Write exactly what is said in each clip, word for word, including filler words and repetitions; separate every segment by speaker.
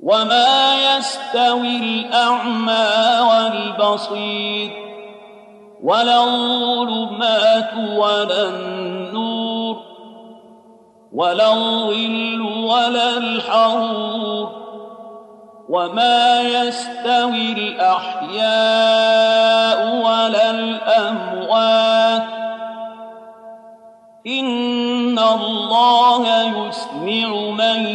Speaker 1: وما يستوي الأعمى والبصير ولا الظلمات ولا النور ولا الظل ولا الحرور وما يستوي الأحياء ولا الأموات إن الله يسمع من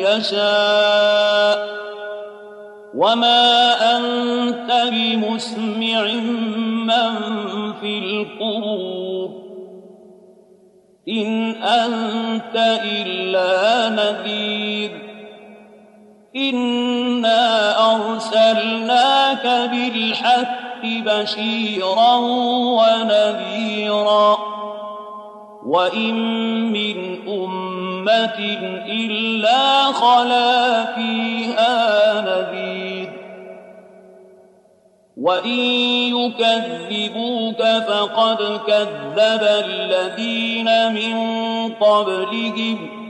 Speaker 1: يشاء وما أنت بمسمع من في القبور إن أنت إلا نذير إنا أرسلناك بالحق بشيرا ونذيرا وإن من أمة إلا خلا فيها نذير وإن يكذبوك فقد كذب الذين من قبلهم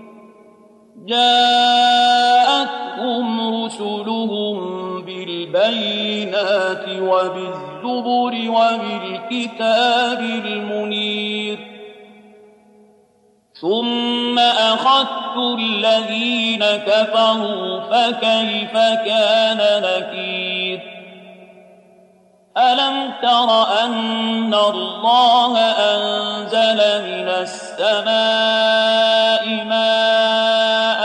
Speaker 1: جاءتهم رسلهم بالبينات وبالزبر وبالكتاب المنير ثم أخذت الذين كفروا فكيف كان نكير ألم تر أن الله أنزل من السماء ماء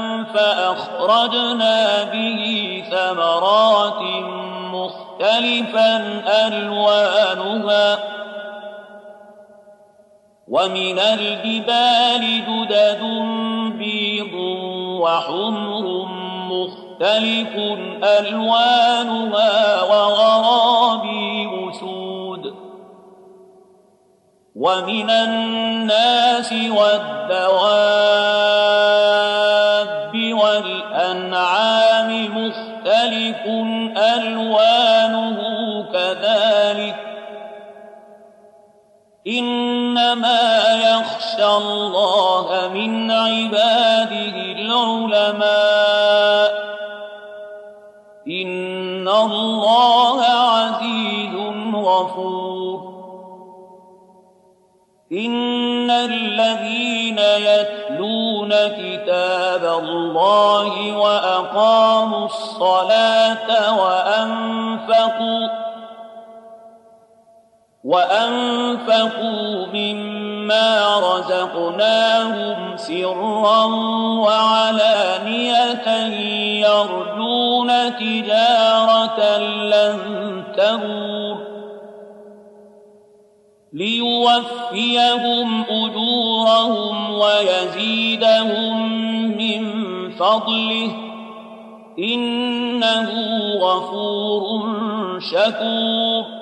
Speaker 1: فأخرجنا به ثمرات مختلفا ألوانها ومن الجبال جدد بيض وحمر مختلف ألوانها وغرابيب سود ومن الناس والدواب والأنعام مختلف ألوانه كذلك إنما يخشى الله من عباده العلماء إن الله عزيز غفور إن الذين يتلون كتاب الله وأقاموا الصلاة وأنفقوا وأنفقوا مما رزقناهم سرا وعلانية يرجون تجارة لن تبور ليوفيهم أجورهم ويزيدهم من فضله إنه غفور شكور